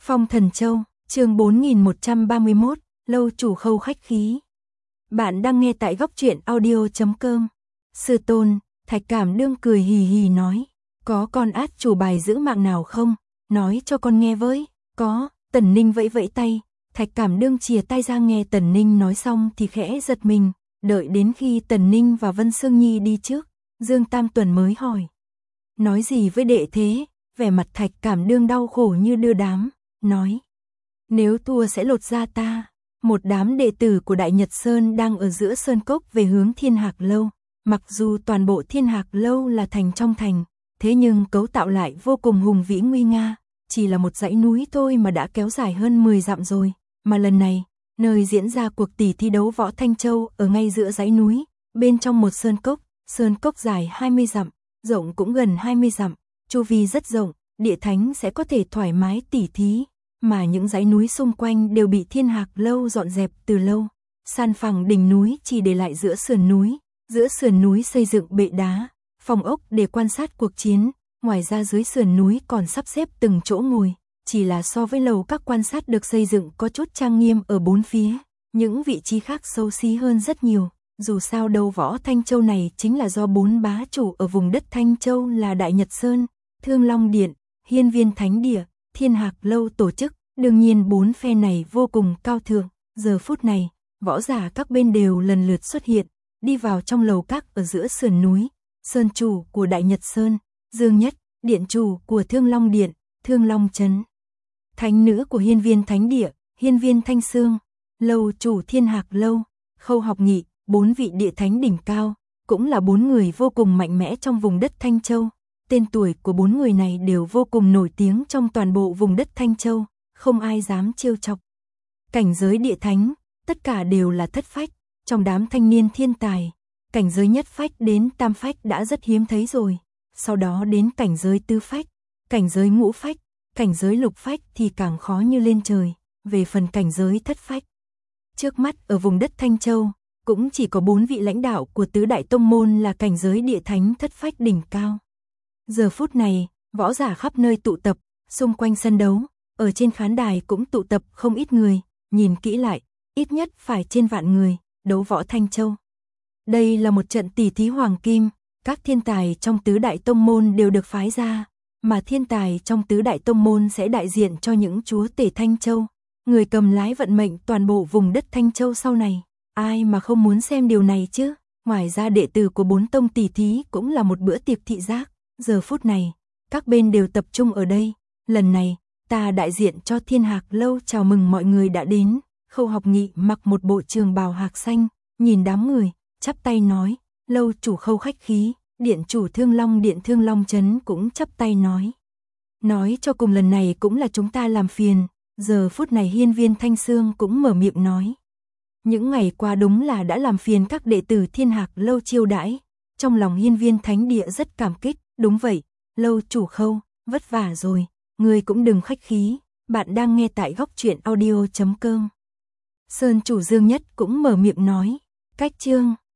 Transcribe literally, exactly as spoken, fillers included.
Phong Thần Châu, chương bốn nghìn một trăm ba mươi mốt, lâu chủ Khâu khách khí. Bạn đang nghe tại góc truyện audio chấm com. Sư tôn, Thạch Cảm Đương cười hì hì nói, có con át chủ bài giữ mạng nào không? Nói cho con nghe với. Có. Tần Ninh vẫy vẫy tay. Thạch Cảm Đương chìa tay ra, nghe Tần Ninh nói xong thì khẽ giật mình. Đợi đến khi Tần Ninh và Vân Sương Nhi đi trước, Dương Tam Tuần mới hỏi, nói gì với đệ thế? Vẻ mặt Thạch Cảm Đương đau khổ như đưa đám, nói, nếu thua sẽ lột da ta. Một đám đệ tử của Đại Nhật Sơn đang ở giữa sơn cốc về hướng Thiên Hạc Lâu. Mặc dù toàn bộ Thiên Hạc Lâu là thành trong thành, thế nhưng cấu tạo lại vô cùng hùng vĩ nguy nga. Chỉ là một dãy núi thôi mà đã kéo dài hơn mười dặm rồi. Mà lần này, nơi diễn ra cuộc tỷ thi đấu võ Thanh Châu ở ngay giữa dãy núi, bên trong một sơn cốc. Sơn cốc dài hai mươi dặm, rộng cũng gần hai mươi dặm, chu vi rất rộng, địa thánh sẽ có thể thoải mái tỉ thí. Mà những dãy núi xung quanh đều bị Thiên Hạc Lâu dọn dẹp từ lâu, san phẳng đỉnh núi chỉ để lại giữa sườn núi. Giữa sườn núi xây dựng bệ đá, phòng ốc để quan sát cuộc chiến. Ngoài ra dưới sườn núi còn sắp xếp từng chỗ ngồi, chỉ là so với lầu các quan sát được xây dựng có chút trang nghiêm ở bốn phía, những vị trí khác xấu xí hơn rất nhiều. Dù sao đấu võ Thanh Châu này chính là do bốn bá chủ ở vùng đất Thanh Châu là Đại Nhật Sơn, Thương Long Điện, Hiên Viên Thánh Địa, Thiên Hạc Lâu tổ chức. Đương nhiên bốn phe này vô cùng cao thượng. Giờ phút này, võ giả các bên đều lần lượt xuất hiện, đi vào trong lầu các ở giữa sườn núi. Sơn chủ của Đại Nhật Sơn, Dương Nhất, điện chủ của Thương Long Điện, Thương Long Trấn, thánh nữ của Hiên Viên Thánh Địa, Hiên Viên Thanh Sương, lâu chủ Thiên Hạc Lâu, Khâu Học Nghị, bốn vị địa thánh đỉnh cao, cũng là bốn người vô cùng mạnh mẽ trong vùng đất Thanh Châu. Tên tuổi của bốn người này đều vô cùng nổi tiếng trong toàn bộ vùng đất Thanh Châu, không ai dám trêu chọc. Cảnh giới địa thánh, tất cả đều là thất phách, trong đám thanh niên thiên tài, cảnh giới nhất phách đến tam phách đã rất hiếm thấy rồi. Sau đó đến cảnh giới tứ phách, cảnh giới ngũ phách, cảnh giới lục phách thì càng khó như lên trời. Về phần cảnh giới thất phách, trước mắt ở vùng đất Thanh Châu, cũng chỉ có bốn vị lãnh đạo của tứ đại tông môn là cảnh giới địa thánh thất phách đỉnh cao. Giờ phút này, võ giả khắp nơi tụ tập, xung quanh sân đấu, ở trên khán đài cũng tụ tập không ít người, nhìn kỹ lại, ít nhất phải trên vạn người, đấu võ Thanh Châu. Đây là một trận tỷ thí hoàng kim, các thiên tài trong tứ đại tông môn đều được phái ra, mà thiên tài trong tứ đại tông môn sẽ đại diện cho những chúa tể Thanh Châu, người cầm lái vận mệnh toàn bộ vùng đất Thanh Châu sau này. Ai mà không muốn xem điều này chứ? Ngoài ra đệ tử của bốn tông tỷ thí cũng là một bữa tiệc thị giác. Giờ phút này, các bên đều tập trung ở đây. Lần này, ta đại diện cho Thiên Hạc Lâu chào mừng mọi người đã đến. Khâu Học Nghị mặc một bộ trường bào hạc xanh, nhìn đám người, chắp tay nói, lâu chủ Khâu khách khí. Điện chủ Thương Long Điện Thương Long Trấn cũng chắp tay nói, nói cho cùng lần này cũng là chúng ta làm phiền. Giờ phút này Hiên Viên Thanh Sương cũng mở miệng nói, những ngày qua đúng là đã làm phiền các đệ tử Thiên Hạc Lâu chiêu đãi. Trong lòng Hiên Viên Thánh Địa rất cảm kích. Đúng vậy, lâu chủ Khâu, vất vả rồi, người cũng đừng khách khí. Bạn đang nghe tại góc truyện audio chấm com. Sơn chủ Dương Nhất cũng mở miệng nói, cách chương